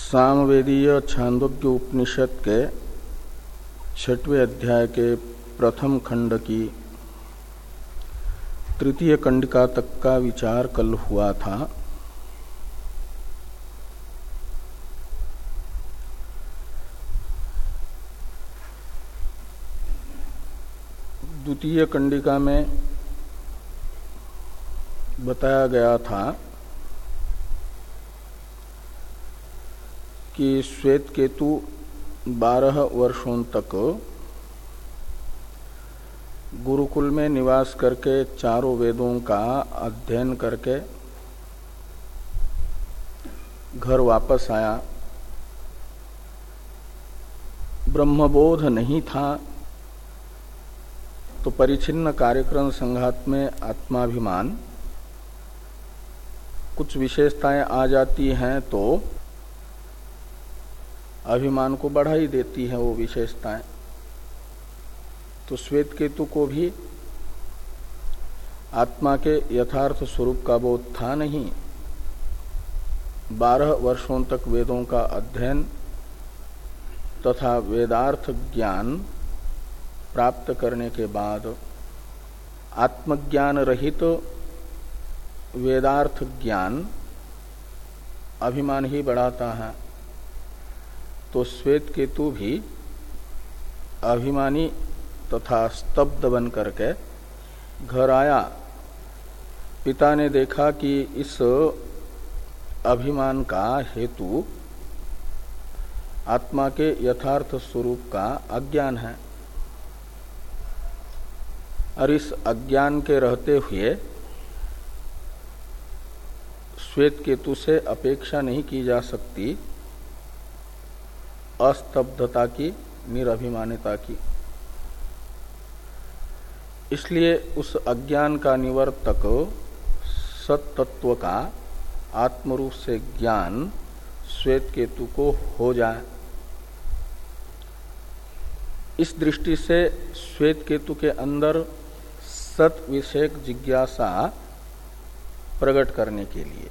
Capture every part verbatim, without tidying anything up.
सामवेदीय छांदोग्य उपनिषद के छठवें अध्याय के प्रथम खंड की तृतीय कंडिका तक का विचार कल हुआ था। द्वितीय कंडिका में बताया गया था कि श्वेत केतु बारह वर्षों तक गुरुकुल में निवास करके चारों वेदों का अध्ययन करके घर वापस आया। ब्रह्मबोध नहीं था तो परिच्छिन्न कार्यक्रम संघात में आत्माभिमान कुछ विशेषताएं आ जाती हैं तो अभिमान को बढ़ा ही देती है वो विशेषताएं। तो श्वेत केतु को भी आत्मा के यथार्थ स्वरूप का बोध था नहीं। बारह वर्षों तक वेदों का अध्ययन तथा वेदार्थ ज्ञान प्राप्त करने के बाद आत्मज्ञान रहित तो वेदार्थ ज्ञान अभिमान ही बढ़ाता है। तो श्वेत केतु भी अभिमानी तथा स्तब्ध बन करके घर आया। पिता ने देखा कि इस अभिमान का हेतु आत्मा के यथार्थ स्वरूप का अज्ञान है और इस अज्ञान के रहते हुए श्वेत केतु से अपेक्षा नहीं की जा सकती अस्तब्धता की, निरभिमानिता की। इसलिए उस अज्ञान का निवर्तक सत्तत्व का आत्मरूप से ज्ञान श्वेत केतु को हो जाए। इस दृष्टि से श्वेत केतु के अंदर सत विषयक जिज्ञासा प्रकट करने के लिए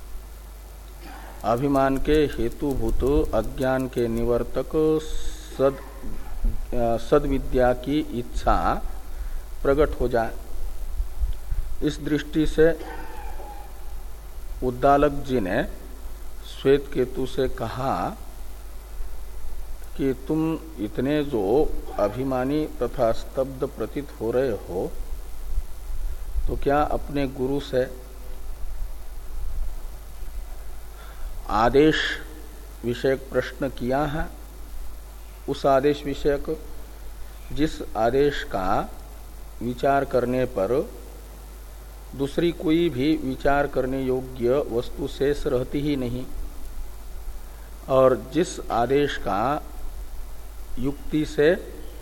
अभिमान के हेतुभूत अज्ञान के निवर्तक सद सद्विद्या की इच्छा प्रकट हो जाए। इस दृष्टि से उद्दालक जी ने श्वेत केतु से कहा कि तुम इतने जो अभिमानी तथा स्तब्ध प्रतीत हो रहे हो तो क्या अपने गुरु से आदेश विषयक प्रश्न किया है? उस आदेश विषयक जिस आदेश का विचार करने पर दूसरी कोई भी विचार करने योग्य वस्तु शेष रहती ही नहीं और जिस आदेश का युक्ति से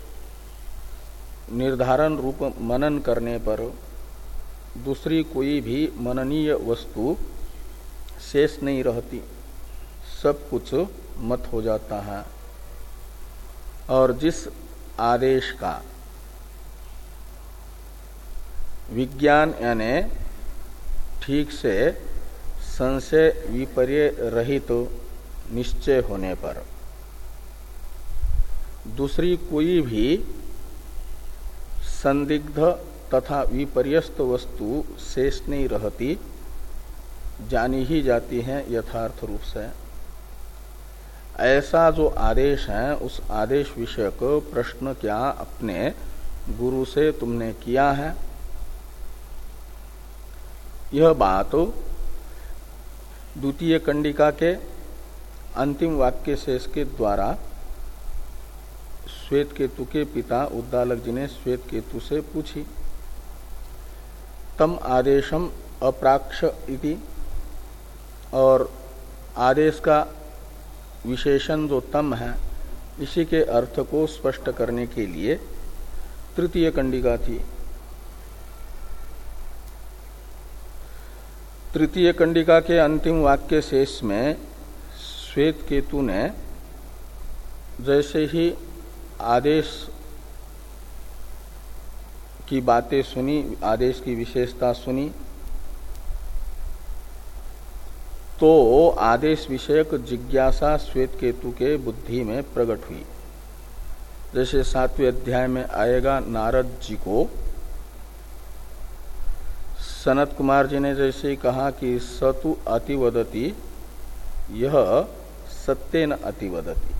निर्धारण रूप मनन करने पर दूसरी कोई भी मननीय वस्तु शेष नहीं रहती, सब कुछ मत हो जाता है। और जिस आदेश का विज्ञान यानी ठीक से संशय विपर्य रहित तो निश्चय होने पर दूसरी कोई भी संदिग्ध तथा विपर्यस्त वस्तु शेष नहीं रहती, जानी ही जाती है यथार्थ रूप से। ऐसा जो आदेश है उस आदेश विषयक प्रश्न क्या अपने गुरु से तुमने किया है? यह बात द्वितीय कंडिका के अंतिम वाक्य शेष के द्वारा श्वेत केतु के पिता उद्दालक जी ने श्वेत केतु से पूछी। तम आदेशम अप्राक्ष इति, और आदेश का विशेषण जो तम है इसी के अर्थ को स्पष्ट करने के लिए तृतीय कंडिका थी। तृतीय कंडिका के अंतिम वाक्य शेष में श्वेत केतु ने जैसे ही आदेश की बातें सुनी, आदेश की विशेषता सुनी, तो आदेश विषयक जिज्ञासा श्वेत केतु के बुद्धि में प्रकट हुई। जैसे सातवें अध्याय में आएगा, नारद जी को सनत कुमार जी ने जैसे कहा कि सतु अतिवदति, यह सत्येन अतिवदति।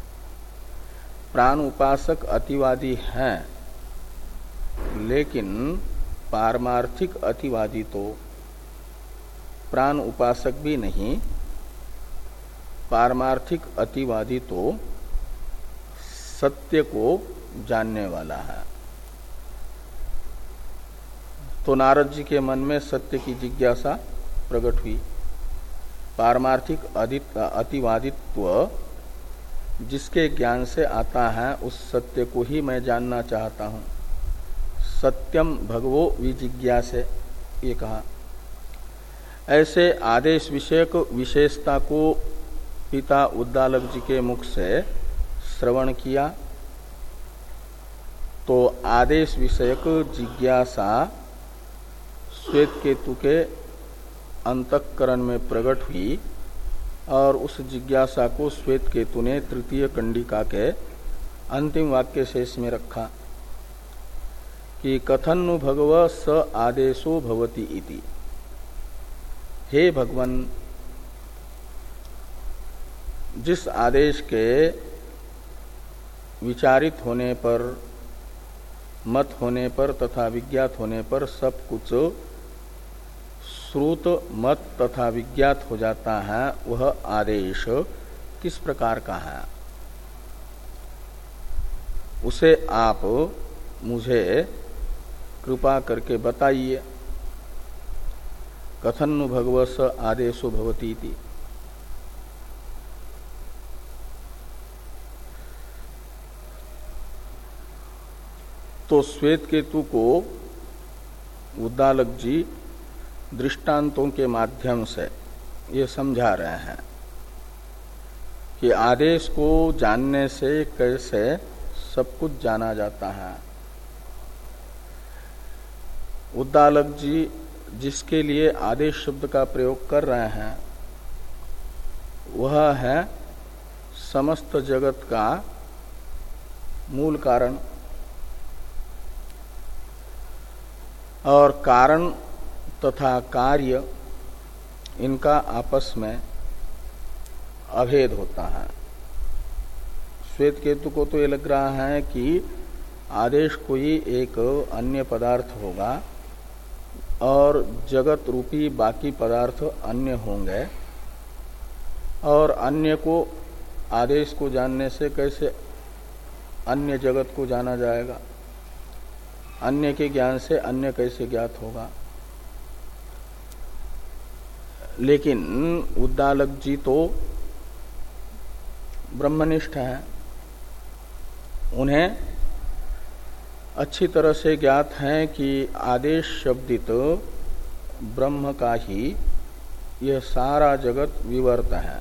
प्राण उपासक अतिवादी हैं, लेकिन पारमार्थिक अतिवादी तो प्राण उपासक भी नहीं, पारमार्थिक अतिवादी तो सत्य को जानने वाला है। तो नारद जी के मन में सत्य की जिज्ञासा प्रकट हुई। पारमार्थिक अतिवादित्व जिसके ज्ञान से आता है, उस सत्य को ही मैं जानना चाहता हूं। सत्यम भगवो विजिज्ञासे, ये कहा। ऐसे आदेश विषयक विशेषता को पिता उद्दालक जी के मुख से श्रवण किया, तो आदेश विषयक जिज्ञासा श्वेत केतु के अंतःकरण में प्रकट हुई और उस जिज्ञासा को श्वेत केतु ने तृतीय कंडिका के अंतिम वाक्य शेष में रखा कि कथन्नु भगव स आदेशो भवति इति। हे भगवन, जिस आदेश के विचारित होने पर, मत होने पर तथा विज्ञात होने पर सब कुछ श्रुत मत तथा विज्ञात हो जाता है, वह आदेश किस प्रकार का है, उसे आप मुझे कृपा करके बताइए। कथन्नु भगवस आदेशो भवति इति। तो श्वेत केतु को उद्दालक जी दृष्टांतों के माध्यम से ये समझा रहे हैं कि आदेश को जानने से कैसे सब कुछ जाना जाता है। उद्दालक जी जिसके लिए आदेश शब्द का प्रयोग कर रहे हैं, वह है समस्त जगत का मूल कारण, और कारण तथा कार्य इनका आपस में अभेद होता है। श्वेत केतु को तो ये लग रहा है कि आदेश कोई एक अन्य पदार्थ होगा और जगत रूपी बाकी पदार्थ अन्य होंगे, और अन्य को आदेश को जानने से कैसे अन्य जगत को जाना जाएगा, अन्य के ज्ञान से अन्य कैसे ज्ञात होगा। लेकिन उद्दालक जी तो ब्रह्मनिष्ठ हैं, उन्हें अच्छी तरह से ज्ञात है कि आदेश शब्दित ब्रह्म का ही यह सारा जगत विवर्त है।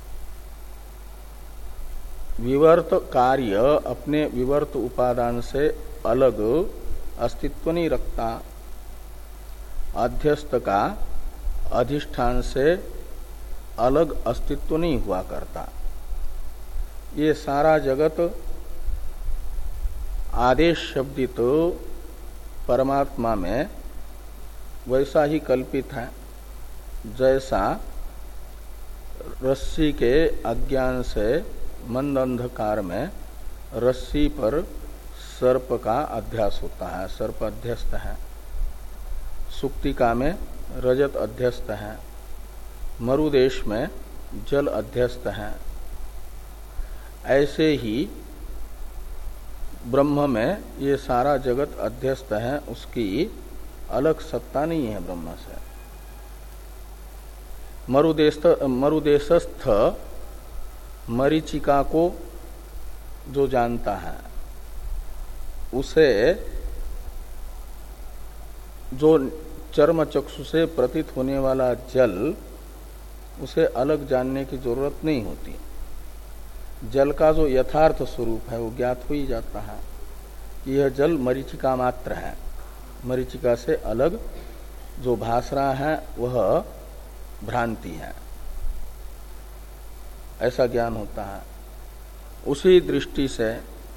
विवर्त कार्य अपने विवर्त उपादान से अलग अस्तित्व नहीं रखता, अध्यस्त का अधिष्ठान से अलग अस्तित्व नहीं हुआ करता। ये सारा जगत आदेश शब्दित परमात्मा में वैसा ही कल्पित है जैसा रस्सी के अज्ञान से मंद अंधकार में रस्सी पर सर्प का अध्यास होता है, सर्प अध्यस्त है। सुक्तिका में रजत अध्यस्त है, मरुदेश में जल अध्यस्त है। ऐसे ही ब्रह्म में ये सारा जगत अध्यस्त है, उसकी अलग सत्ता नहीं है ब्रह्म से। मरुदेश मरुदेशस्थ मरीचिका को जो जानता है, उसे जो चर्म चक्षु से प्रतीत होने वाला जल, उसे अलग जानने की जरूरत नहीं होती। जल का जो यथार्थ स्वरूप है वो ज्ञात हो ही जाता है कि यह जल मरीचिका मात्र है। मरीचिका से अलग जो भास रहा है वह भ्रांति है, ऐसा ज्ञान होता है। उसी दृष्टि से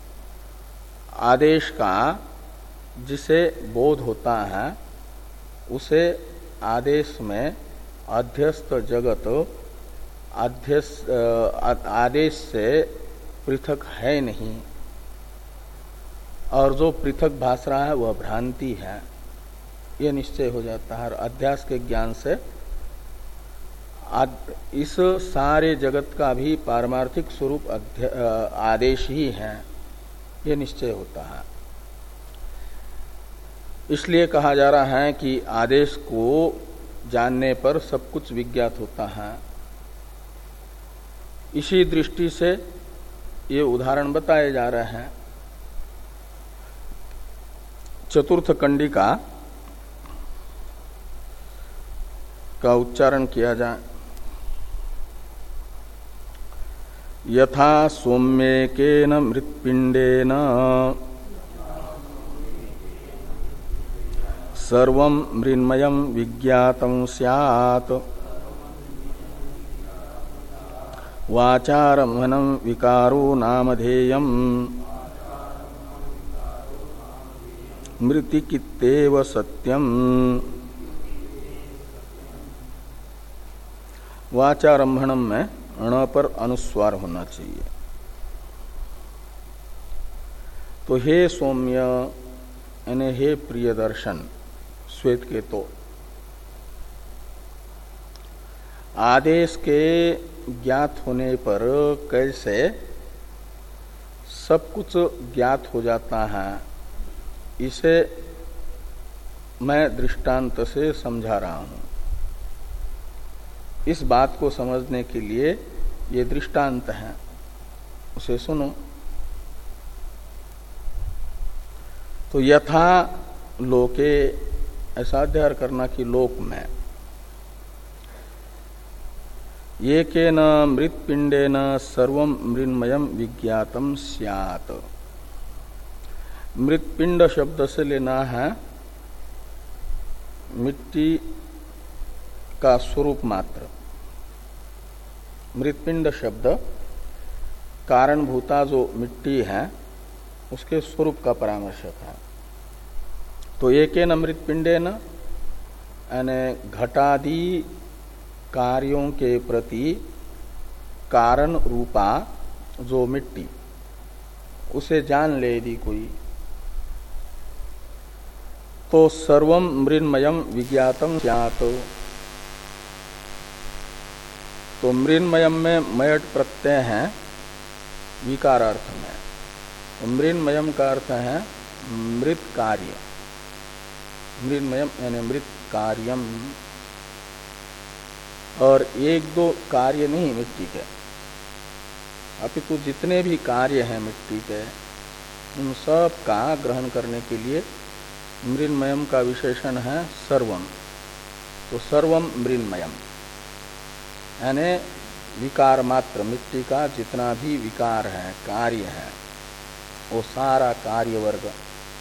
आदेश का जिसे बोध होता है उसे आदेश में अध्यस्त जगत अध्यस्त आदेश से पृथक है नहीं, और जो पृथक भास रहा है वह भ्रांति है, यह निश्चय हो जाता है। और अध्यास के ज्ञान से इस सारे जगत का भी पारमार्थिक स्वरूप आदेश ही है, यह निश्चय होता है। इसलिए कहा जा रहा है कि आदेश को जानने पर सब कुछ विज्ञात होता है। इसी दृष्टि से ये उदाहरण बताए जा रहे हैं। चतुर्थ कंडिका का उच्चारण किया जाए। यथा सौम्येकेन मृत्पिंडेन सर्वं मृन्मयं विज्ञातं स्यात् वाचारम्भनं विकारो नामधेयम् मृतिकित्तेव सत्यम्। वाचारम्भणम में ण पर अनुस्वार होना चाहिए। तो हे सौम्य यानी हे प्रियदर्शन श्वेत के तो आदेश के ज्ञात होने पर कैसे सब कुछ ज्ञात हो जाता है, इसे मैं दृष्टांत से समझा रहा हूं। इस बात को समझने के लिए ये दृष्टांत है, उसे सुनो। तो यथा लोके, ऐसा अध्ययन करना कि लोक में, ये के न मृत्पिंडेन सर्वं मृन्मयं विज्ञातम स्यात्। मृत्पिंड शब्द से लेना है मिट्टी का स्वरूप मात्र। मृत्पिंड शब्द कारणभूता जो मिट्टी है उसके स्वरूप का परामर्शक है। तो एकेन मृत्पिंडेन यानी घटादि कार्यों के प्रति कारण रूपा जो मिट्टी, उसे जान ले यदि कोई, तो सर्वम मृन्मयम विज्ञातम स्यात्। तो मृन्मयम में मयट प्रत्यय है विकारार्थ में। तो मृन्मयम का अर्थ है मृत कार्य। मृन्मयम यानी मृत कार्यम, और एक दो कार्य नहीं मिट्टी के, अपितु जितने भी कार्य हैं मिट्टी के उन सब का ग्रहण करने के लिए मृन्मयम का विशेषण है सर्वम। तो सर्वम मृन्मयम यानी विकार मात्र, मिट्टी का जितना भी विकार है, कार्य है, वो सारा कार्य वर्ग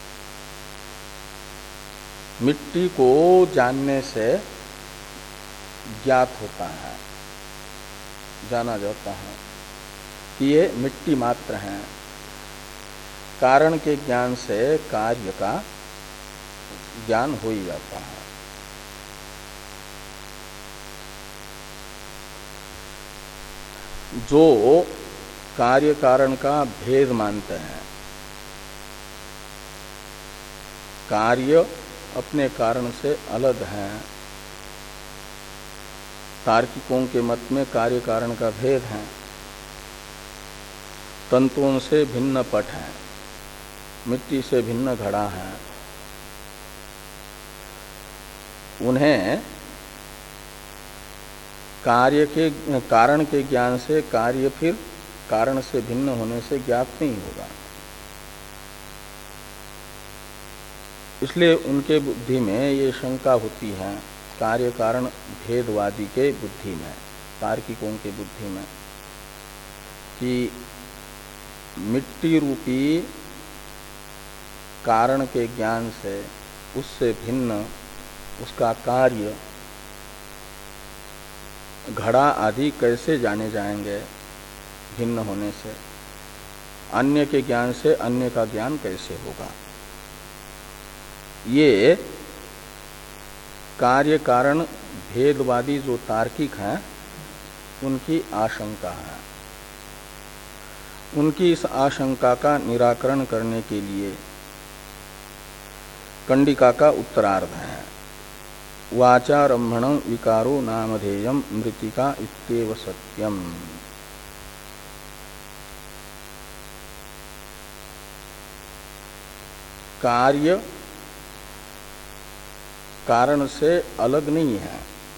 मिट्टी को जानने से ज्ञात होता है, जाना जाता है कि ये मिट्टी मात्र है। कारण के ज्ञान से कार्य का ज्ञान हो ही जाता है। जो कार्य कारण का भेद मानते हैं, कार्य अपने कारण से अलग है, तार्किकों के मत में कार्य कारण का भेद है, तंतुओं से भिन्न पट है, मिट्टी से भिन्न घड़ा है, उन्हें कार्य के कारण के ज्ञान से कार्य फिर कारण से भिन्न होने से ज्ञात नहीं होगा। इसलिए उनके बुद्धि में ये शंका होती है, कार्य कारण भेदवादी के बुद्धि में, तार्किकों के बुद्धि में, कि मिट्टी रूपी कारण के ज्ञान से उससे भिन्न उसका कार्य घड़ा आदि कैसे जाने जाएंगे, भिन्न होने से, अन्य के ज्ञान से अन्य का ज्ञान कैसे होगा। ये कार्य कारण भेदवादी जो तार्किक हैं उनकी आशंका है। उनकी इस आशंका का निराकरण करने के लिए कंडिका का उत्तरार्ध है। वाचारम्भणं विकारो नामधेयं मृतिका इत्येव सत्यम। कार्य कारण से अलग नहीं है।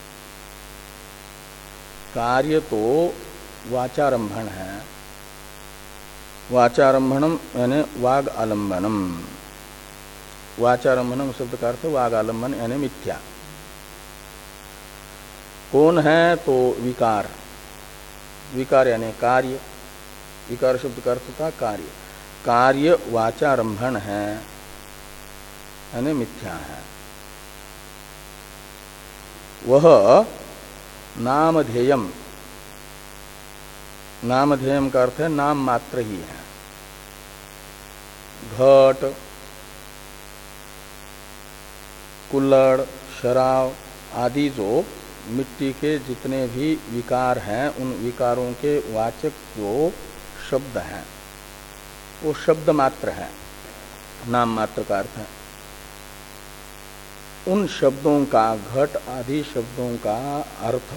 कार्य तो वाचारंभण है। वाचारंभणम यानी वाग आलंबनम। वाचारंभणम शब्द का अर्थ वाग आलंबन यानी मिथ्या। कौन है तो विकार। विकार यानी कार्य। विकार शब्द का अर्थ था कार्य। कार्य वाचारंभण है यानी मिथ्या है। वह नामधेयम। नामधेयम का अर्थ है नाम मात्र ही है। घट, कुल्हड़, शराब आदि जो मिट्टी के जितने भी विकार हैं उन विकारों के वाचक जो शब्द हैं वो शब्द मात्र है, नाम मात्र का अर्थ है। उन शब्दों का, घट आदि शब्दों का अर्थ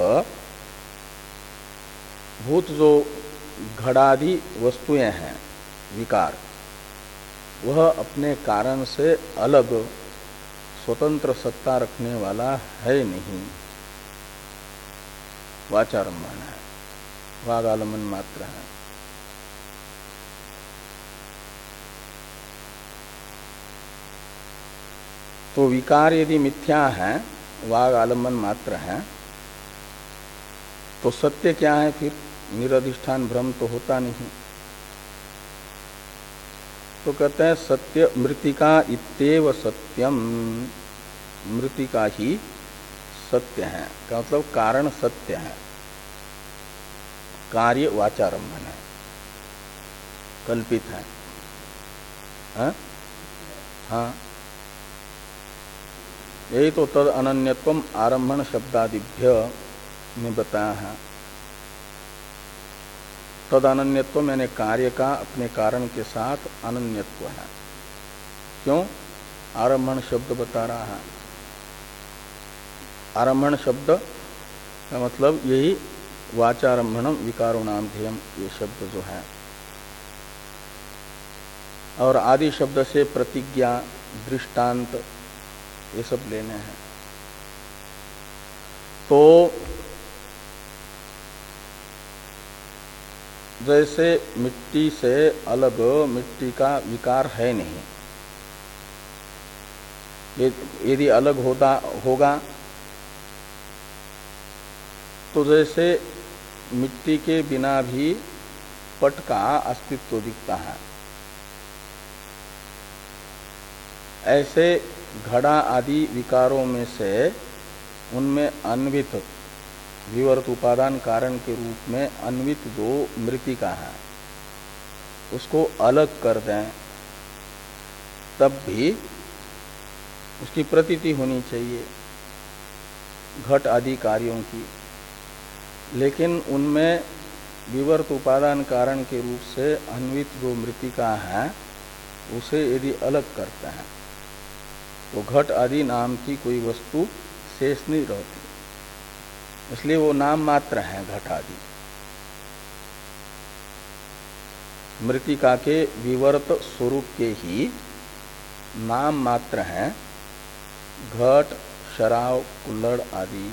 भूत जो घड़ादि वस्तुएं हैं विकार, वह अपने कारण से अलग स्वतंत्र सत्ता रखने वाला है नहीं। वाचारंभण है, वागालंबन मात्र है। तो विकार यदि मिथ्या है, वाग आलम्बन मात्र है, तो सत्य क्या है फिर? निरधिष्ठान भ्रम तो होता नहीं। तो कहते हैं सत्य मृतिका इत्येव सत्यम। मृतिका ही सत्य है का मतलब कारण सत्य है, कार्य वाचारंभन है, कल्पित है। हाँ, हाँ। यही तो तद अनन्यत्वम आरंभण शब्दादिभ्य में बताया है। तद अनन्यत्व यानी कार्य का अपने कारण के साथ अनन्यत्व है। क्यों? आरंभण शब्द बता रहा है। आरंभण शब्द का मतलब यही वाचारंभणम विकारो नाम ध्येयम, ये शब्द जो है। और आदि शब्द से प्रतिज्ञा, दृष्टांत ये सब लेने हैं। तो जैसे मिट्टी से अलग मिट्टी का विकार है नहीं, यदि अलग होता होगा तो जैसे मिट्टी के बिना भी पट का अस्तित्व दिखता है, ऐसे घड़ा आदि विकारों में से उनमें अन्वित विवर्त उपादान कारण के रूप में अन्वित जो मृतिका है उसको अलग कर दें तब भी उसकी प्रतीति होनी चाहिए घट आदि कार्यों की। लेकिन उनमें विवर्त उपादान कारण के रूप से अन्वित जो मृतिका है उसे यदि अलग करते हैं तो घट आदि नाम की कोई वस्तु शेष नहीं रहती, इसलिए वो नाम मात्र है घट आदि। मृतिका के विवर्त स्वरूप के ही नाम मात्र हैं घट, शराब, कुल्हड़ आदि।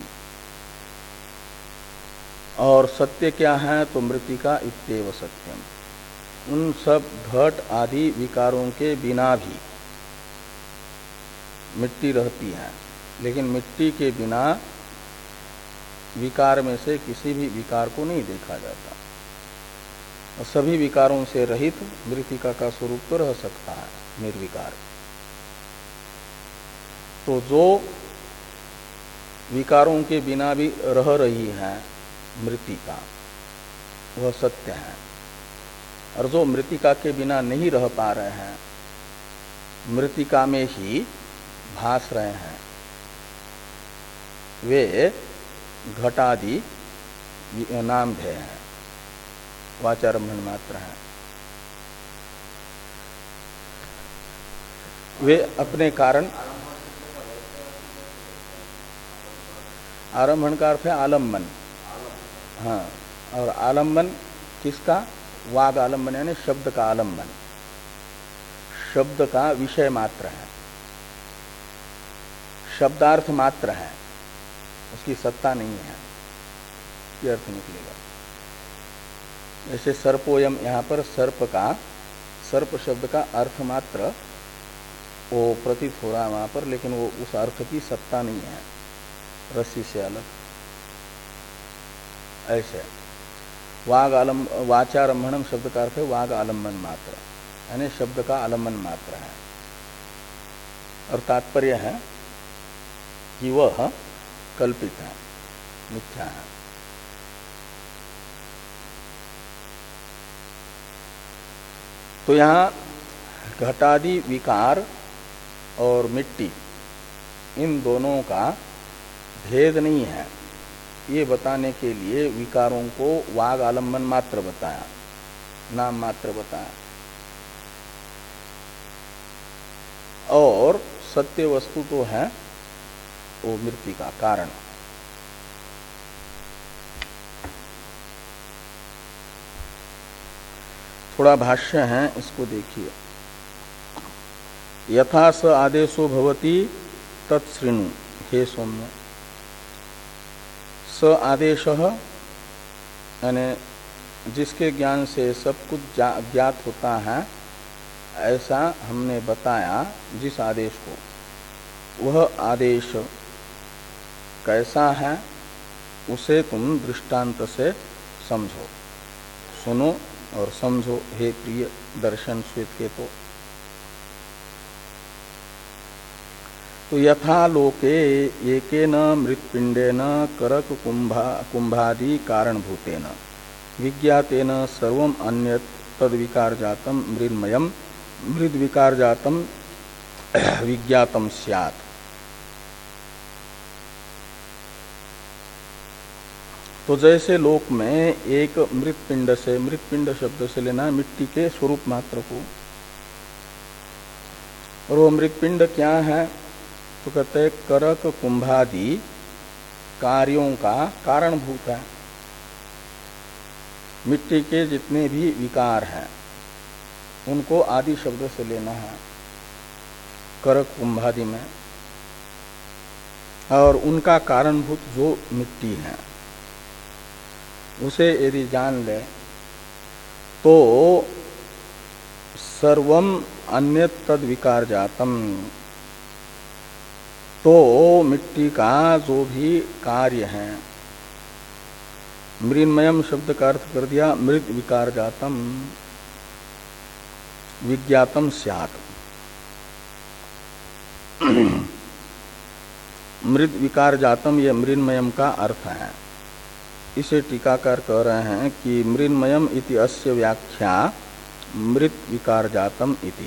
और सत्य क्या है? तो मृतिका इत्येव सत्यम। उन सब घट आदि विकारों के बिना भी मिट्टी रहती है, लेकिन मिट्टी के बिना विकार में से किसी भी विकार को नहीं देखा जाता। और सभी विकारों से रहित मृतिका का स्वरूप तो रह सकता है निर्विकार। तो जो विकारों के बिना भी रह रही है मृतिका, वह सत्य है। और जो मृतिका के बिना नहीं रह पा रहे हैं, मृतिका में ही भास रहे हैं, वे घटादि नाम धेय हैं, वाचारंभण मात्र हैं। वे अपने कारण, आरंभण का अर्थ है आलम्बन। हाँ, और आलम्बन किसका? वाग आलम्बन यानी शब्द का आलम्बन, शब्द का विषय मात्र है, शब्दार्थ मात्र है, उसकी सत्ता नहीं है, ये अर्थ निकलेगा। जैसे सर्पोयम, यहाँ पर सर्प का, सर्प शब्द का अर्थ मात्र वो प्रतीत हो रहा है वहां पर, लेकिन वो उस अर्थ की सत्ता नहीं है, रस्सी से अलग। ऐसे वाग आलम वाचारंभणम शब्द का अर्थ है वाग आलम्बन मात्र, यानी शब्द का आलम्बन मात्र है। और तात्पर्य है कि वह कल्पित है, मिथ्या है। तो यहां घटादि विकार और मिट्टी, इन दोनों का भेद नहीं है, ये बताने के लिए विकारों को वाग आलम्बन मात्र बताया, नाम मात्र बताया, और सत्य वस्तु तो है वो मृत्यु का कारण। थोड़ा भाष्य है, इसको देखिए। यथा स आदेशो भवति तत्श्रृणु हे सौम्य। स आदेश यानी जिसके ज्ञान से सब कुछ ज्ञात होता है, ऐसा हमने बताया जिस आदेश को, वह आदेश कैसा है उसे तुम दृष्टांत से समझो, सुनो और समझो हे प्रिय दर्शन श्वेत के। तो तो यथा लोके एकेन मृत्पिंडेन करक कुंभा कुंभादि कारणभूतेन विज्ञातेन सर्वम अन्यत् तद्विकार जातम मृन्मयम मृद विकार जातम विज्ञातम स्यात्। तो जैसे लोक में एक मृतपिंड से, मृतपिंड शब्द से लेना मिट्टी के स्वरूप मात्र को, और वो मृतपिंड क्या है? तो कहते हैं करक कुंभादि कार्यों का कारणभूत है। मिट्टी के जितने भी विकार हैं उनको आदि शब्द से लेना है करक कुंभादि में, और उनका कारणभूत जो मिट्टी है उसे यदि जान ले तो सर्वम अन्यत् तद विकार जातम, तो मिट्टी का जो भी कार्य है, मृन्मयम शब्द का अर्थ कर दिया मृत विकार जातम विज्ञातम स्यात्। मृत विकार जातम ये मृन्मयम का अर्थ है। इसे टीकाकार कह रहे हैं कि मृन्मयम इति अस्य व्याख्या मृत विकार जातम इति।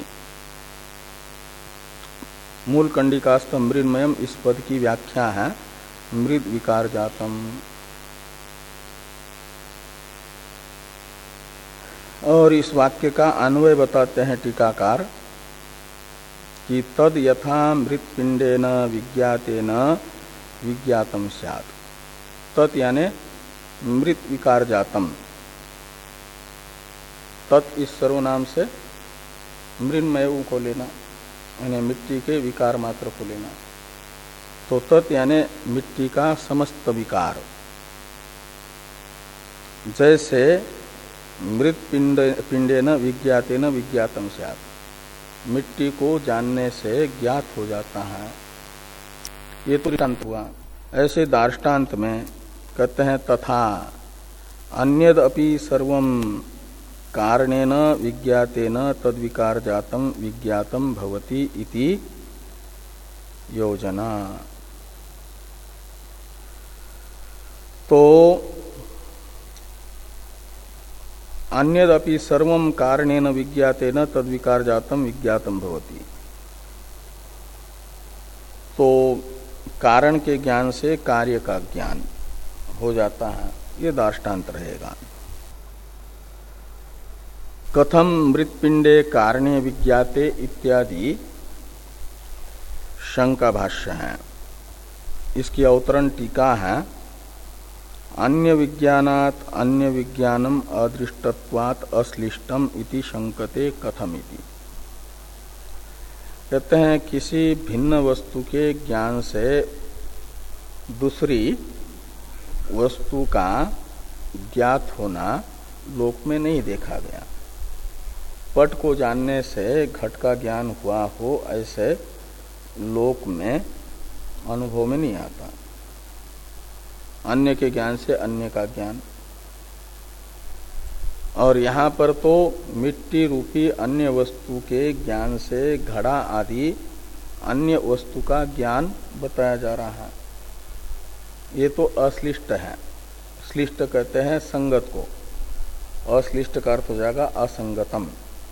मूल कंडिकास्थ मृन्मयम इस पद की व्याख्या है मृत विकार जातम। और इस वाक्य का अन्वय बताते हैं टीकाकार कि तद यथा मृतपिंडेन विज्ञातेन विज्ञातम स्यात्। तत् यानी मृत विकार जातम, तत् इस सर्वनाम से मृन्मय को लेना, यानी मिट्टी के विकार मात्र को लेना। तो तत् यानी मिट्टी का समस्त विकार, जैसे मृत पिंड पिंडेन विज्ञातेन विज्ञातम स्यात्, मिट्टी को जानने से ज्ञात हो जाता है। ये तो दृष्टांत हुआ। ऐसे दार्ष्टान्त में कहते हैं तथा अन्यद अपि सर्वम कारणेन विज्ञातेन तद्विकार जातम विज्ञातम भवति इति योजना। तो अन्यदपि सर्वं कारणेन विज्ञातेन तद्विकार जातम विज्ञातम भवति। तो कारण के ज्ञान से कार्य का ज्ञान हो जाता है, ये दाष्टान्त रहेगा। कथम मृत्पिंडे कारणे विज्ञाते इत्यादि शंका भाष्य है। इसकी अवतरण टीका है, अन्य विज्ञानात् अन्य विज्ञानम अदृष्टत्वात् अश्लिष्टम इति शंकते कथम इति। कहते हैं किसी भिन्न वस्तु के ज्ञान से दूसरी वस्तु का ज्ञात होना लोक में नहीं देखा गया। पट को जानने से घट का ज्ञान हुआ हो, ऐसे लोक में अनुभव में नहीं आता। अन्य के ज्ञान से अन्य का ज्ञान। और यहाँ पर तो मिट्टी रूपी अन्य वस्तु के ज्ञान से घड़ा आदि अन्य वस्तु का ज्ञान बताया जा रहा है। ये तो अश्लिष्ट है। श्लिष्ट कहते हैं संगत को, अश्लिष्ट का अर्थ हो जाएगा असंगतम।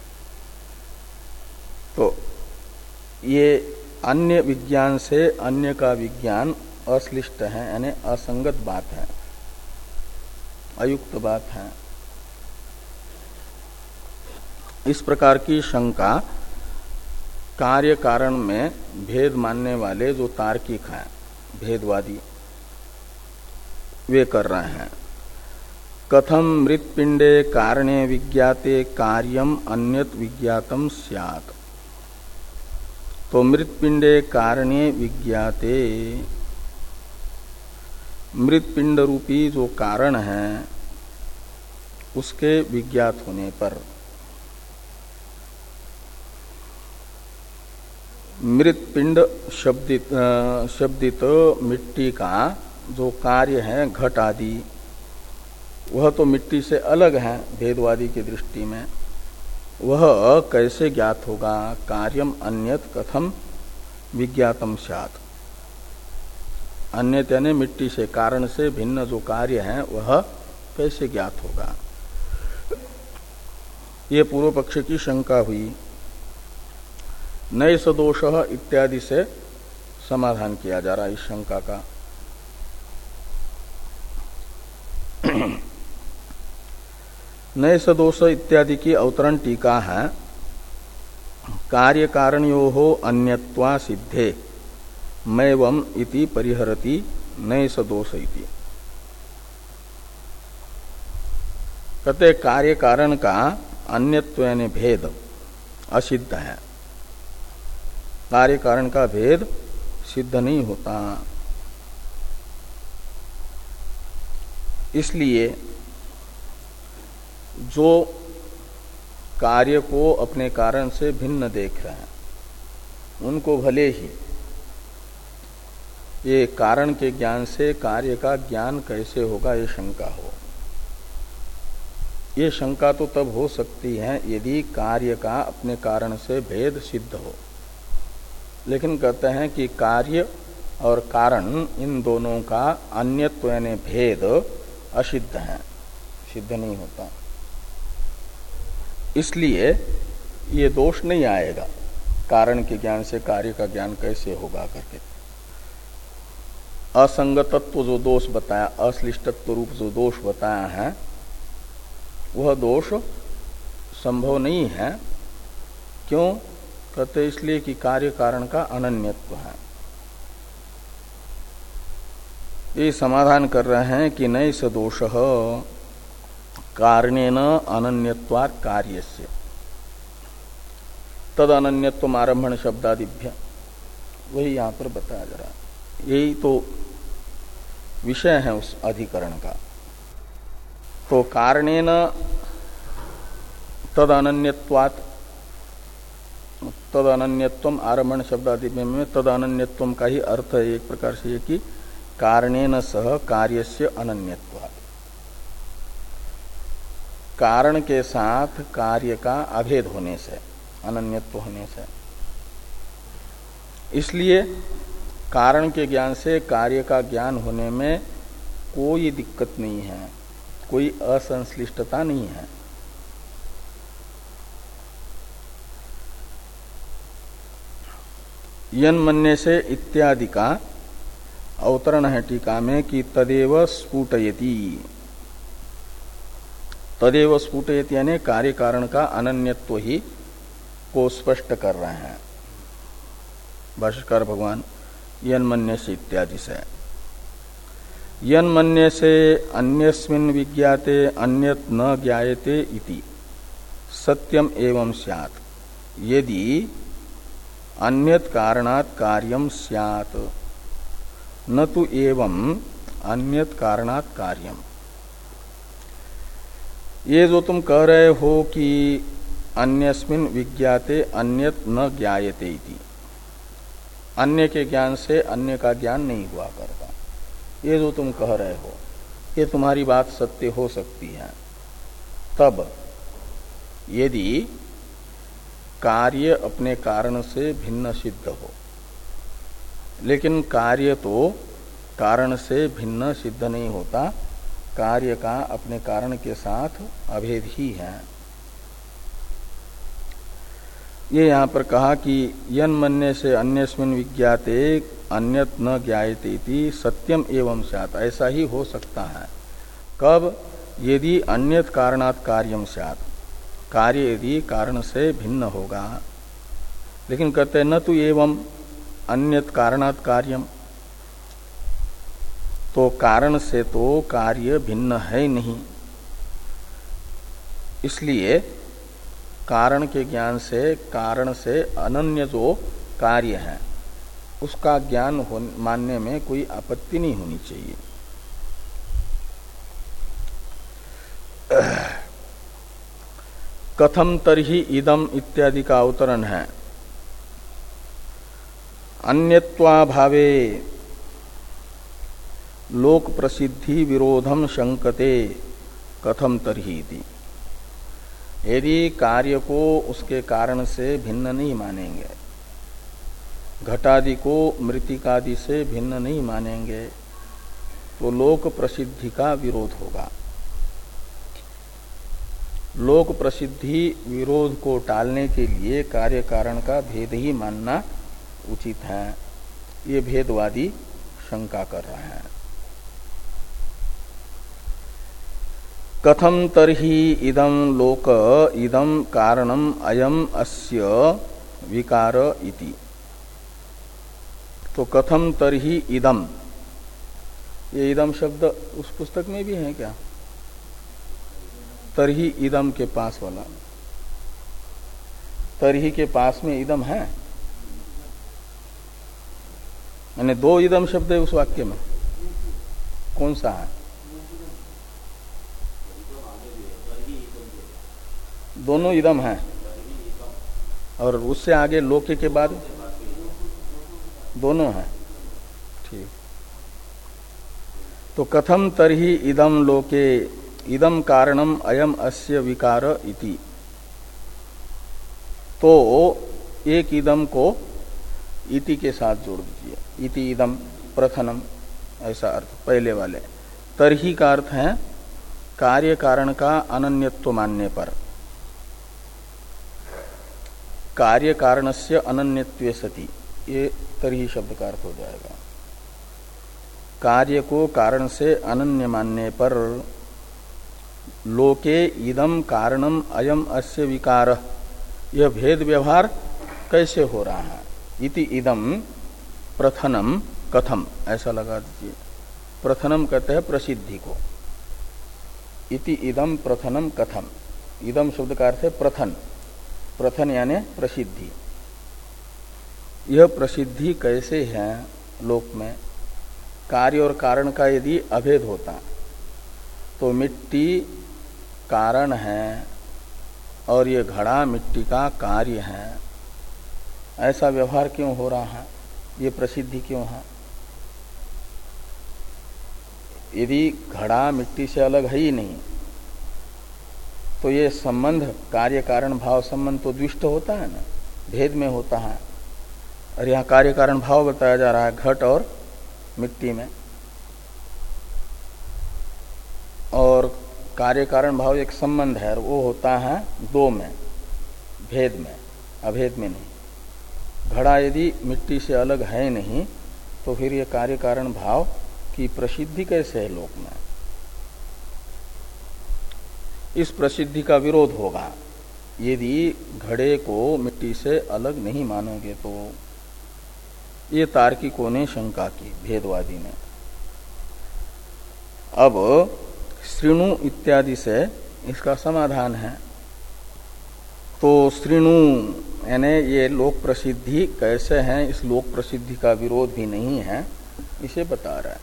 तो ये अन्य विज्ञान से अन्य का विज्ञान अश्लिष्ट है, यानी असंगत बात है, अयुक्त बात है। इस प्रकार की शंका कार्य कारण में भेद मानने वाले जो तार्किक हैं, भेदवादी, वे कर रहे हैं। कथम मृत्पिंडे कारणे विज्ञाते कार्यम अन्यत विज्ञातम स्यात्। तो मृत्पिंडे कारणे विज्ञाते, मृत्पिंड रूपी जो कारण है उसके विज्ञात होने पर, मृत्पिंड शब्दित शब्दित मिट्टी का जो कार्य है घट आदि, वह तो मिट्टी से अलग है भेदवादी की दृष्टि में। वह कैसे ज्ञात होगा? कार्यम अन्यत कथम विज्ञातम स्यात्। अन्यत यानी मिट्टी से, कारण से भिन्न जो कार्य है वह कैसे ज्ञात होगा? ये पूर्व पक्ष की शंका हुई। नए सदोष इत्यादि से समाधान किया जा रहा है इस शंका का। नए सदोष इत्यादि की अवतरण टीका है, कार्य कारणयोः अन्यत्वा सिद्धे मैवम इति परिहरति नए सदोष इति। कहते कार्य कारण का अन्यत्व यानी भेद असिद्ध है। कार्य कारण का भेद सिद्ध नहीं होता। इसलिए जो कार्य को अपने कारण से भिन्न देख रहे हैं उनको भले ही ये कारण के ज्ञान से कार्य का ज्ञान कैसे होगा ये शंका हो। ये शंका तो तब हो सकती है यदि कार्य का अपने कारण से भेद सिद्ध हो। लेकिन कहते हैं कि कार्य और कारण इन दोनों का अन्यत्व यानी भेद असिद्ध है, सिद्ध नहीं होता। इसलिए ये दोष नहीं आएगा कारण के ज्ञान से कार्य का ज्ञान कैसे होगा करके। असंगतत्व जो दोष बताया, अश्लिष्टत्व रूप जो दोष बताया है, वह दोष संभव नहीं है। क्यों? कहते इसलिए कि कार्य कारण का अनन्यत्व है। ये समाधान कर रहे हैं कि नए सदोष कारणेन अनन्यत्वात् कार्यस्य तद अनन्यत्व आरंभण शब्दादिभ्य, वही यहां पर बताया जा रहा है। यही तो विषय है उस अधिकरण का। तो कारणेन तद अनन्यत्वात्, तद अनन्यत्व आरंभण शब्दादिभ्य में तद अनन्यत्व का ही अर्थ है एक प्रकार से ये कि कारणेन सह कार्यस्य अनन्यत्वात्, कारण के साथ कार्य का अभेद होने से, अनन्यत्व होने से। इसलिए कारण के ज्ञान से कार्य का ज्ञान होने में कोई दिक्कत नहीं है, कोई असंश्लिष्टता नहीं है। यन मन्य से इत्यादि का अवतरण है टीका में कि तदेव स्फुटयति। तदेव स्फुटयति यानी कार्य कारण का अनन्यत्व ही को स्पष्ट कर रहे हैं भाष्यकार भगवान। यन मन्य से इत्यादि से यन मन्य से अन्यस्मिन् विज्ञाते अन्यत न ज्ञायते इति सत्यम एवं स्यात्। यदि अन्यत कारणात् कार्यम स्यात् न तो एवं अन्यत कारणात् कार्यम। ये जो तुम कह रहे हो कि अन्यस्मिन् विज्ञाते अन्यत न ज्ञायते इति, अन्य के ज्ञान से अन्य का ज्ञान नहीं हुआ करता, ये जो तुम कह रहे हो ये तुम्हारी बात सत्य हो सकती है तब यदि कार्य अपने कारण से भिन्न सिद्ध हो। लेकिन कार्य तो कारण से भिन्न सिद्ध नहीं होता, कार्य का अपने कारण के साथ अभेद ही है। ये यहाँ पर कहा कि यन मन्य से अन्यस्मिन् विज्ञाते अन्यत न ज्ञायते इति सत्यम एवं स्यात्। ऐसा ही हो सकता है कब? यदि अन्यत कारणात् कार्यम स्यात्, कार्य यदि कारण से भिन्न होगा। लेकिन कहते हैं न तो एवं अन्यत कारणात् कार्यम, तो कारण से तो कार्य भिन्न है नहीं, इसलिए कारण के ज्ञान से कारण से अनन्य जो कार्य है उसका ज्ञान हो, मानने में कोई आपत्ति नहीं होनी चाहिए। कथम तरहि इदम इत्यादि का अवतरण है। अन्यत्वाभावे लोक प्रसिद्धि विरोधम शंकते कथम तरहि इति। यदि कार्य को उसके कारण से भिन्न नहीं मानेंगे, घटादि को मृतिकादि से भिन्न नहीं मानेंगे, तो लोक प्रसिद्धि का विरोध होगा। लोक प्रसिद्धि विरोध को टालने के लिए कार्य कारण का भेद ही मानना उचित है। ये भेदवादी शंका कर रहे हैं। कथम तरहि इदम लोक इदम कारणम अयम अस्य विकार इति। तो कथम तरहि इदम, ये इदम शब्द उस पुस्तक में भी है क्या? तरहि इदम के पास वाला, तरहि के पास में इदम है, यानी दो इदम शब्द है उस वाक्य में, कौन सा है? दोनों इदम है और उससे आगे लोके के बाद दोनों है। ठीक, तो कथम तरहि इदम लोके इदम कारणम अयम अस्य विकार इति। तो एक इदम को इति के साथ जोड़ दीजिए, इति इदम प्रथनम, ऐसा अर्थ पहले वाले। तरहि का अर्थ है कार्य कारण का अनन्यत्व मानने पर, कार्य कारणस्य अनन्यत्वे सति, ये तरहि शब्द का अर्थ हो जाएगा। कार्य को कारण से अनन्य मानने पर लोके इदम कारणम अयम अस्य विकार, यह भेद व्यवहार कैसे हो रहा है? इति इदम प्रथनम कथम, ऐसा लगा दीजिए। प्रथनम कहते हैं प्रसिद्धि को, इति इदम प्रथनम कथम। इदम शब्द का अर्थ है प्रथन, प्रथन यानी प्रसिद्धि। यह प्रसिद्धि कैसे है लोक में? कार्य और कारण का यदि अभेद होता तो मिट्टी कारण है और ये घड़ा मिट्टी का कार्य है, ऐसा व्यवहार क्यों हो रहा है? ये प्रसिद्धि क्यों है? यदि घड़ा मिट्टी से अलग है ही नहीं तो ये संबंध कार्य कारण भाव संबंध तो द्विष्ट होता है ना, भेद में होता है। और यहाँ कार्य कारण भाव बताया जा रहा है घट और मिट्टी में, और कार्य कारण भाव एक संबंध है, वो होता है दो में, भेद में, अभेद में नहीं। घड़ा यदि मिट्टी से अलग है नहीं तो फिर ये कार्य कारण भाव की प्रसिद्धि कैसे है लोक में? इस प्रसिद्धि का विरोध होगा यदि घड़े को मिट्टी से अलग नहीं मानोगे तो। ये तार्किकों ने शंका की, भेदवादी ने। अब श्रीणु इत्यादि से इसका समाधान है। तो श्रीणु यानी ये लोक प्रसिद्धि कैसे है, इस लोक प्रसिद्धि का विरोध भी नहीं है, इसे बता रहा है।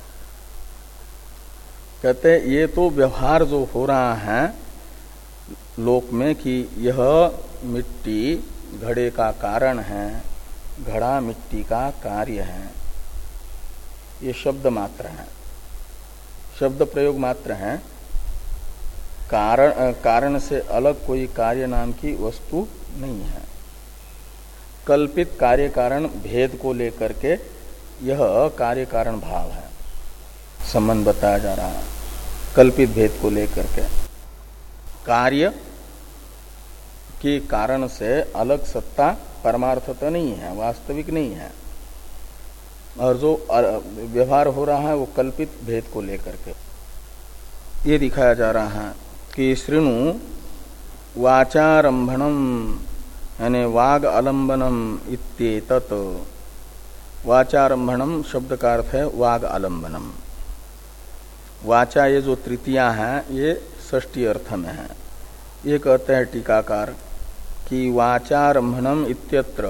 कहते ये तो व्यवहार जो हो रहा है लोक में कि यह मिट्टी घड़े का कारण है, घड़ा मिट्टी का कार्य है, ये शब्द मात्र है, शब्द प्रयोग मात्र है। कारण कारण से अलग कोई कार्य नाम की वस्तु नहीं है। कल्पित कार्य कारण भेद को लेकर के यह कार्य कारण भाव है, संबंध बताया जा रहा है कल्पित भेद को लेकर के। कार्य के कारण से अलग सत्ता परमार्थता नहीं है, वास्तविक नहीं है, और जो व्यवहार हो रहा है वो कल्पित भेद को लेकर के ये दिखाया जा रहा है कि श्रीणु वाचारंभणम यानी वाग आलंबनम इत्येतत्। वाचारंभणम शब्द का अर्थ है वाग आलंबनम। वाचा ये जो तृतीया है ये षष्ठी अर्थ में है। ये कहते हैं टीकाकार कि वाचारंभणम इत्यत्र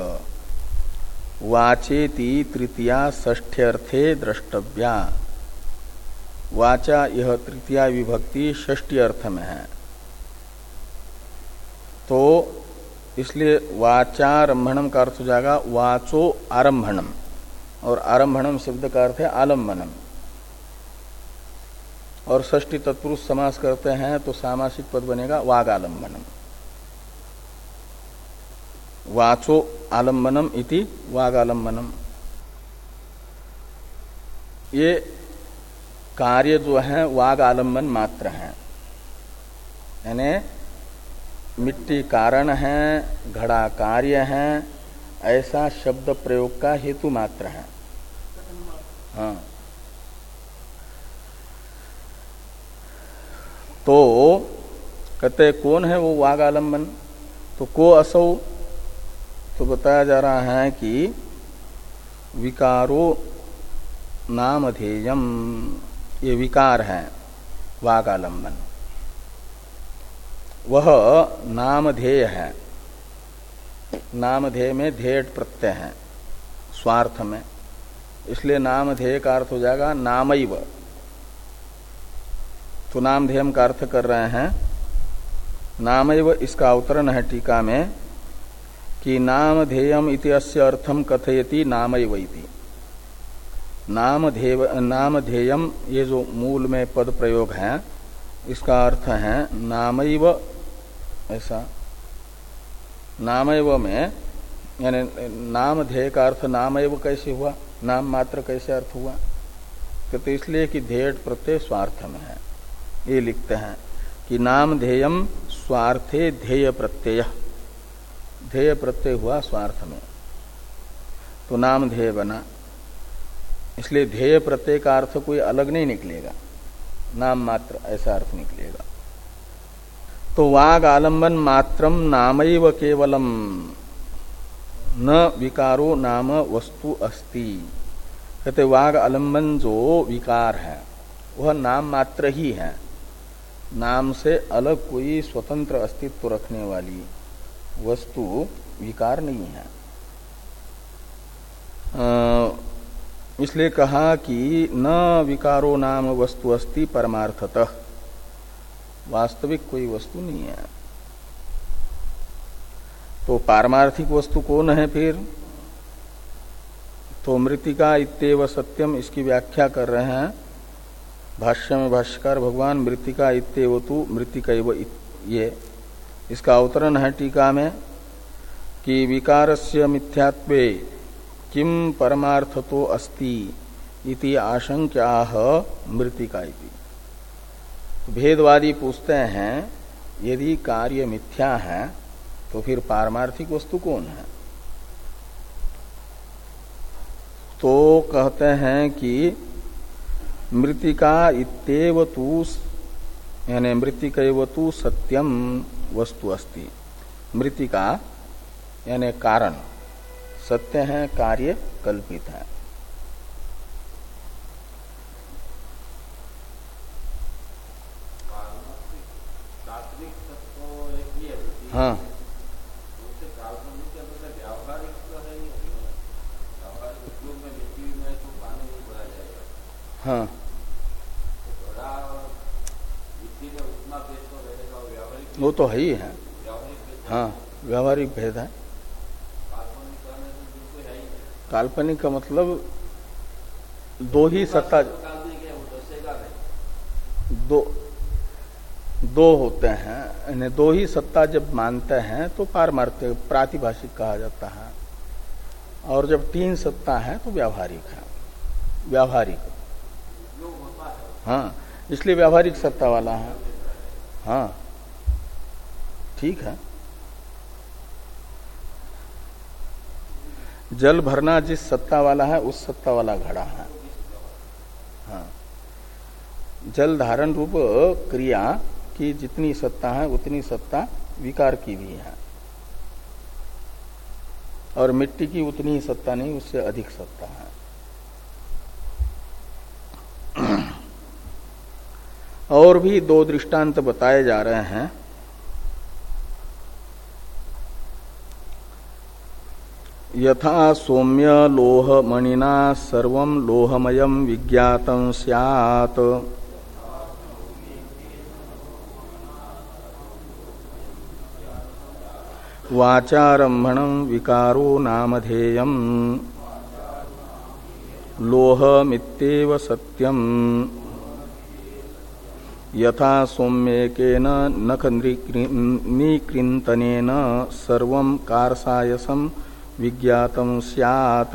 वाचेति तृतीया षष्ठ्यर्थे द्रष्टव्या। वाचा यह तृतीया विभक्ति षष्ठी अर्थ में है, तो इसलिए वाचारंभणम का अर्थ हो जाएगा वाचो आरंभणम, और आरंभणम शब्द का अर्थ है आलंबनम। और षष्ठी तत्पुरुष समास करते हैं तो सामासिक पद बनेगा वागालंबनम। वाचो आलंबनम इति वागालंबनम। ये कार्य जो है वाग आलंबन मात्र है, यानी मिट्टी कारण है, घड़ा कार्य है, ऐसा शब्द प्रयोग का हेतु मात्र है। हाँ, तो कहते कौन है वो वाग आलंबन? तो को असौ, तो बताया जा रहा है कि विकारो नामधेयम, ये विकार है वाग आलंबन, वह नामधेय है। नामधेय में धेय प्रत्यय है स्वार्थ में, इसलिए नामधेय का अर्थ हो जाएगा नामैव। तो नामधेयम का अर्थ कर रहे हैं नामैव। इसका अवतरण है टीका में कि नामधेयम इति अस्य अर्थम कथयति नामैव इति। नामधेय नामधेयम ये जो मूल में पद प्रयोग है इसका अर्थ है नामैव, ऐसा। नामैव में यानी नामधेय का अर्थ नामैव कैसे हुआ, नाम मात्र कैसे अर्थ हुआ? तो इसलिए कि ध्येय प्रत्यय स्वार्थ में है। ये लिखते हैं कि नामधेयम स्वार्थे ध्येय प्रत्यय, ध्येय प्रत्यय हुआ स्वार्थ में, तो नामधेय बना। इसलिए ध्येय प्रत्यय का अर्थ कोई अलग नहीं निकलेगा, नाम मात्र ऐसा अर्थ निकलेगा। तो वाग आलंबन मात्रम नामैव केवलम न विकारो नाम वस्तु अस्ति। कहते वाग आलंबन जो विकार है वह नाम मात्र ही है, नाम से अलग कोई स्वतंत्र अस्तित्व रखने वाली वस्तु विकार नहीं है। इसलिए कहा कि न विकारो नाम वस्तु अस्ति परमार्थतः, वास्तविक कोई वस्तु नहीं है। तो पारमार्थिक वस्तु कौन है फिर? तो मृतिका इत्येव सत्यम, इसकी व्याख्या कर रहे हैं भाष्य में भाष्यकार भगवान। मृतिका इत्येव तु मृतिकैव, ये इसका अवतरण है टीका में कि विकारस्य मिथ्यात्वे किम परमार्थतो अस्ति इति आशंक्याह मृतिका इति। भेदवादी पूछते हैं यदि कार्य मिथ्या है तो फिर पारमार्थिक वस्तु कौन है? तो कहते हैं कि मृतिका इत्येव तु यानी मृतिकैव तु सत्यम वस्तु अस्ति। मृतिका यानी कारण सत्य है, कार्य कल्पित है। हाँ हाँ वो तो है ही है। हाँ व्यावहारिक भेद है। काल्पनिक का मतलब दो ही सत्ता, दो दो होते हैं, दो ही सत्ता जब मानते हैं तो पारमार्थिक प्रातिभाषिक कहा जाता है, और जब तीन सत्ता है तो व्यावहारिक है। व्यावहारिक हाँ, इसलिए व्यावहारिक सत्ता वाला है। हाँ ठीक है। जल भरना जिस सत्ता वाला है उस सत्ता वाला घड़ा है। हाँ, जल धारण रूप क्रिया की जितनी सत्ता है उतनी सत्ता विकार की भी है, और मिट्टी की उतनी ही सत्ता नहीं, उससे अधिक सत्ता है। और भी दो दृष्टांत बताए जा रहे हैं। यथा सौम्य लोह मणिना सर्वं लोहमयं विज्ञातं स्यात् वाचारम्भणं विकारो नामधेयम् लोहमित्येव सत्यम् यथा सौम्येकेन नखनिकृन्तनेन सर्वं कारसायसं विज्ञातं स्यात्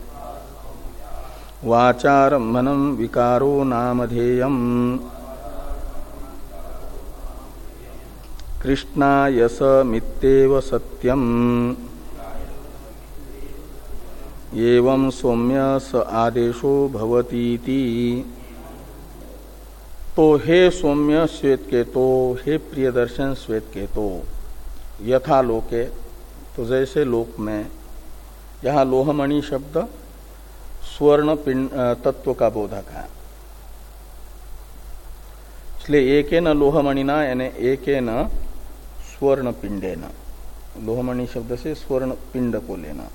वाचारम्भनं विकारो नामधेयम् कृष्णायसमित्येव सत्यम् एवं सौम्य स आदेशो भवतीति। तो हे सौम्य श्वेत केतो, हे प्रियदर्शन श्वेत केतो, यथा लोके, तो जैसे लोक में, यहाँ लोहमणि शब्द स्वर्ण पिंड तत्व का बोधक है, इसलिए एकेन लोहमणिना यानी एकेन स्वर्ण पिंडेन, लोहमणि शब्द से स्वर्ण पिंड को लेना।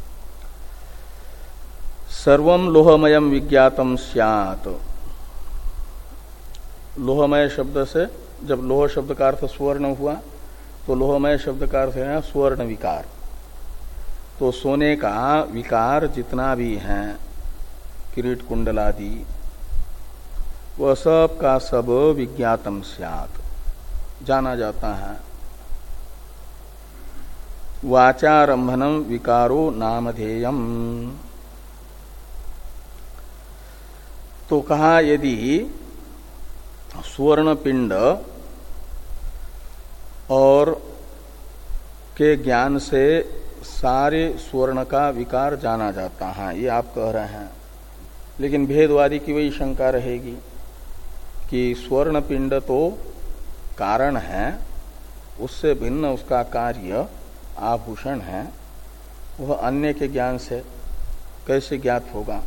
सर्वम लोहमयम विज्ञातम स्यात्, लोहमय शब्द से जब लोह शब्द का अर्थ स्वर्ण हुआ तो लोहमय शब्द का अर्थ है स्वर्ण विकार। तो सोने का विकार जितना भी है, किरीट कुंडल आदि, वह सब का सब विज्ञातम स्यात्, जाना जाता है। वाचारंभनम विकारो नामधेयम, तो कहा यदि स्वर्ण पिंड और के ज्ञान से सारे स्वर्ण का विकार जाना जाता है, ये आप कह रहे हैं, लेकिन भेदवादी की वही शंका रहेगी कि स्वर्ण पिंड तो कारण है, उससे भिन्न उसका कार्य आभूषण है, वह अन्य के ज्ञान से कैसे ज्ञात होगा।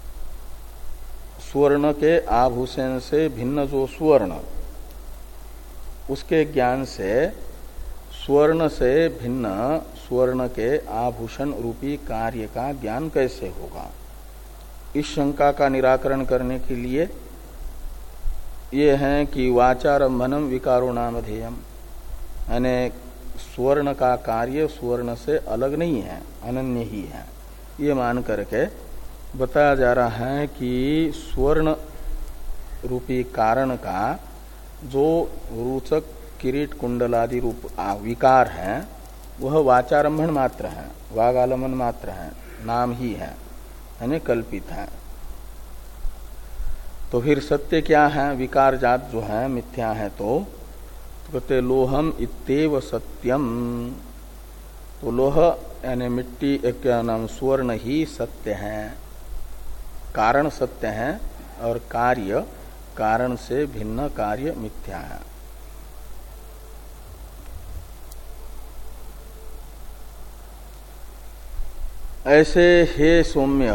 स्वर्ण के आभूषण से भिन्न जो स्वर्ण, उसके ज्ञान से स्वर्ण से भिन्न स्वर्ण के आभूषण रूपी कार्य का ज्ञान कैसे होगा। इस शंका का निराकरण करने के लिए ये है कि वाचारंभनम विकारो नामधेयम, यानी स्वर्ण का कार्य स्वर्ण से अलग नहीं है, अनन्य ही है, ये मान करके बताया जा रहा है कि स्वर्ण रूपी कारण का जो रोचक किरीट कुंडलादि रूप विकार है वह वाचारंभण मात्र है, वागालमन मात्र है, नाम ही है, यानी कल्पित है। तो फिर सत्य क्या है, विकार जात जो है मिथ्या है, तो कहते लोहम इत्येव सत्यम, तो लोह यानी मिट्टी क्या नाम स्वर्ण ही सत्य है, कारण सत्य है और कार्य कारण से भिन्न कार्य मिथ्या है। ऐसे हे सौम्य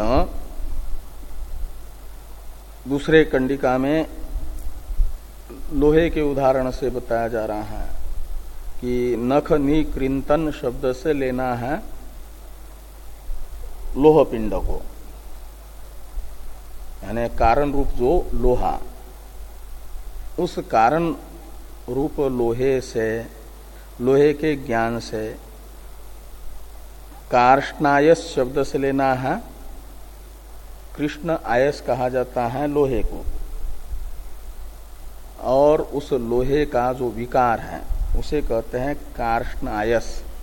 दूसरे कंडिका में लोहे के उदाहरण से बताया जा रहा है कि नख निकृंतन शब्द से लेना है लोह पिंड को, यानी कारण रूप जो लोहा, उस कारण रूप लोहे से, लोहे के ज्ञान से कार्ष्णायस शब्द से लेना है कृष्ण आयस कहा जाता है लोहे को, और उस लोहे का जो विकार है उसे कहते हैं कार्ष्ण आयस।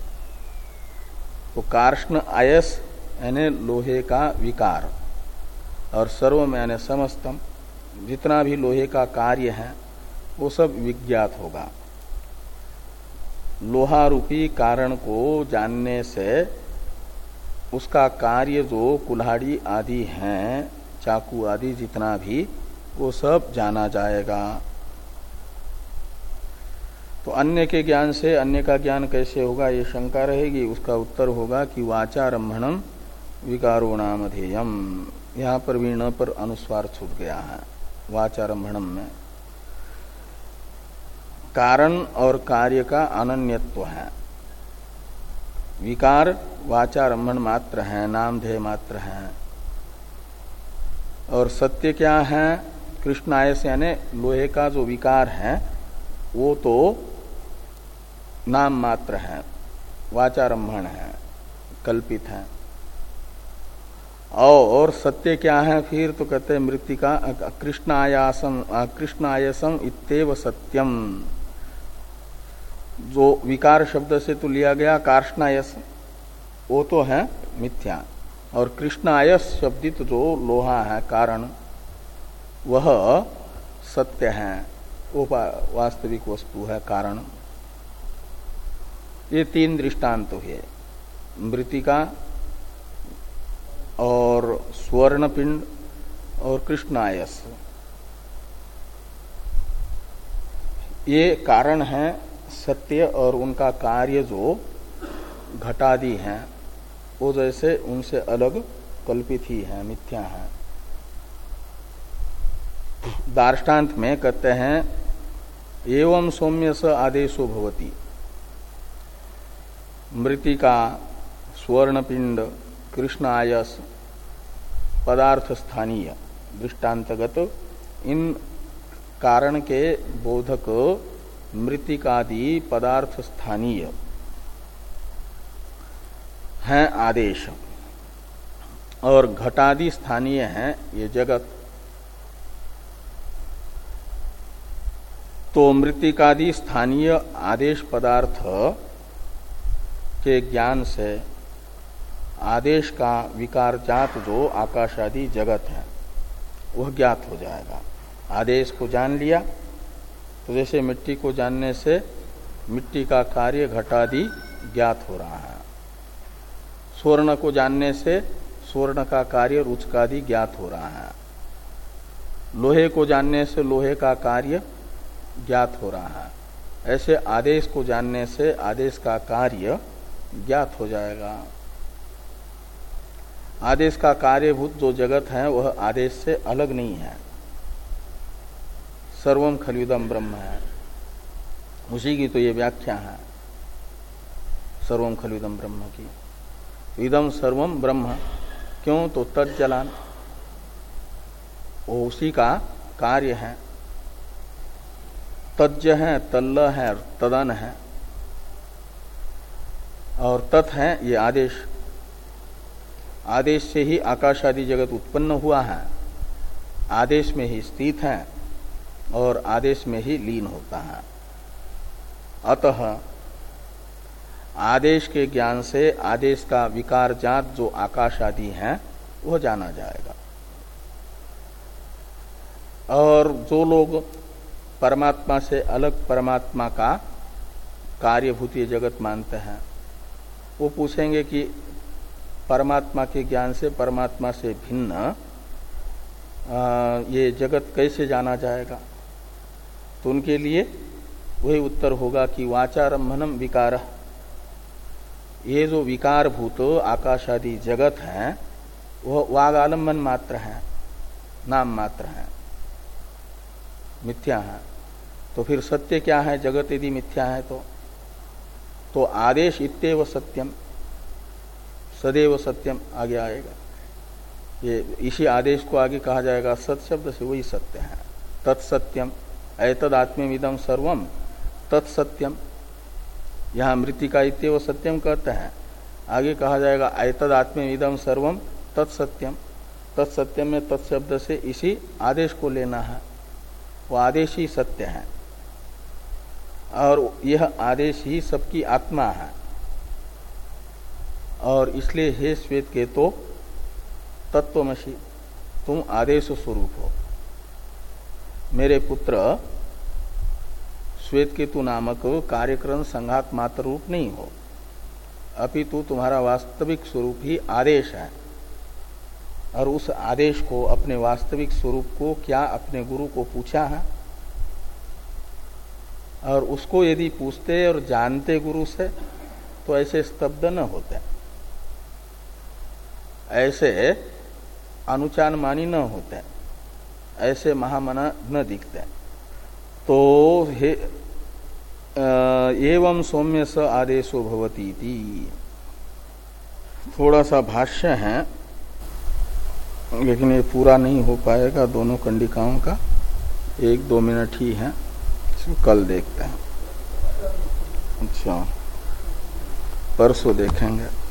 तो कार्ष्ण आयस यानी लोहे का विकार, और सर्वम यानी समस्तम, जितना भी लोहे का कार्य है वो सब विज्ञात होगा। लोहा रूपी कारण को जानने से उसका कार्य जो कुल्हाड़ी आदि हैं, चाकू आदि जितना भी, वो सब जाना जाएगा। तो अन्य के ज्ञान से अन्य का ज्ञान कैसे होगा, ये शंका रहेगी। उसका उत्तर होगा कि वाचारंभणम विकारो नामधेयम। यहाँ पर भी न पर अनुस्वार छूट गया है वाचारंभणम में। कारण और कार्य का अनन्यत्व है। विकार वाचारंभण मात्र है, नामधेय मात्र है। और सत्य क्या है, कृष्णायस यानी लोहे का जो विकार है वो तो नाम मात्र है, वाचारंभण है, कल्पित है। और सत्य क्या है फिर, तो कहते हैं मृत्तिका कृष्णायासम कृष्णायसम इत्येव सत्यम। जो विकार शब्द से तो लिया गया कार्ष्णायस, वो तो है मिथ्या, और कृष्णायस शब्दित जो लोहा है कारण, वह सत्य है, वो वास्तविक वस्तु है कारण। ये तीन दृष्टांत हुए, मृत्तिका और स्वर्णपिंड और कृष्णायस। ये कारण है सत्य, और उनका कार्य जो घटादि हैं वो जैसे उनसे अलग कल्पित ही है, मिथ्या है। दार्ष्टान्त में कहते हैं एवं सौम्य स आदेशो भवति। मृत्तिका, स्वर्णपिंड, कृष्णायस पदार्थ स्थानीय दृष्टांतगत इन कारण के बोधक मृत्तिकादि पदार्थ स्थानीय हैं आदेश, और घटादि स्थानीय हैं ये जगत। तो मृत्तिकादि स्थानीय आदेश पदार्थ के ज्ञान से आदेश का विकार जात जो आकाश आदि जगत है वह ज्ञात हो जाएगा। आदेश को जान लिया तो जैसे मिट्टी को जानने से मिट्टी का कार्य घटादि ज्ञात हो रहा है, स्वर्ण को जानने से स्वर्ण का कार्य रुचकादि ज्ञात हो रहा है, लोहे को जानने से लोहे का कार्य ज्ञात हो रहा है। ऐसे आदेश को जानने से आदेश का कार्य ज्ञात हो जाएगा। आदेश का कार्यभूत जो जगत है वह आदेश से अलग नहीं है, सर्वम खलुदम ब्रह्म है, उसी की तो ये व्याख्या है सर्वम खलुदम ब्रह्म की। इदम सर्वम ब्रह्म, क्यों, तो तज्जलान, वो उसी का कार्य है। तज्ज है, तल्ल है, तदन है, और तत् है ये आदेश। आदेश से ही आकाश आदि जगत उत्पन्न हुआ है, आदेश में ही स्थित है और आदेश में ही लीन होता है। अतः आदेश के ज्ञान से आदेश का विकार जात जो आकाश आदि है वह जाना जाएगा। और जो लोग परमात्मा से अलग परमात्मा का कार्यभूतीय जगत मानते हैं वो पूछेंगे कि परमात्मा के ज्ञान से परमात्मा से भिन्न आ, ये जगत कैसे जाना जाएगा, तो उनके लिए वही उत्तर होगा कि वाचारंभनम विकार, ये जो विकार भूत आकाशादि जगत है वह वागालंबन मात्र है, नाम मात्र है, मिथ्या है। तो फिर सत्य क्या है जगत यदि मिथ्या है तो तो आदेश इत्येव सत्यम, सदैव सत्यम आगे आएगा। ये इसी आदेश को आगे कहा जाएगा सत शब्द से, वही सत्य है। तत्सत्यम एतद आत्मेविदम सर्वम तत्सत्यम, यहाँ मृतिका इत्येव सत्यम कहते हैं, आगे कहा जाएगा एतद आत्मेविदम सर्वम तत्सत्यम। तत्सत्यम में तत्शब्द से इसी आदेश को लेना है, वो आदेश ही सत्य है और यह आदेश ही सबकी आत्मा है। और इसलिए हे श्वेत के तो तत्वमसि, तुम आदेश स्वरूप हो। मेरे पुत्र श्वेत केतु नामक कार्यक्रम संघात मात्र रूप नहीं हो, अपितु तुम्हारा वास्तविक स्वरूप ही आदेश है। और उस आदेश को, अपने वास्तविक स्वरूप को क्या अपने गुरु को पूछा है? और उसको यदि पूछते और जानते गुरु से तो ऐसे स्तब्ध न होते, ऐसे अनुचान मानी न होते, ऐसे महामना न दिखते। तो हे एवं सौम्य स आदेशो भवती थी। थोड़ा सा भाष्य है लेकिन ये पूरा नहीं हो पाएगा दोनों कंडिकाओं का, एक दो मिनट ही है, इसको कल देखते हैं। अच्छा, परसों देखेंगे।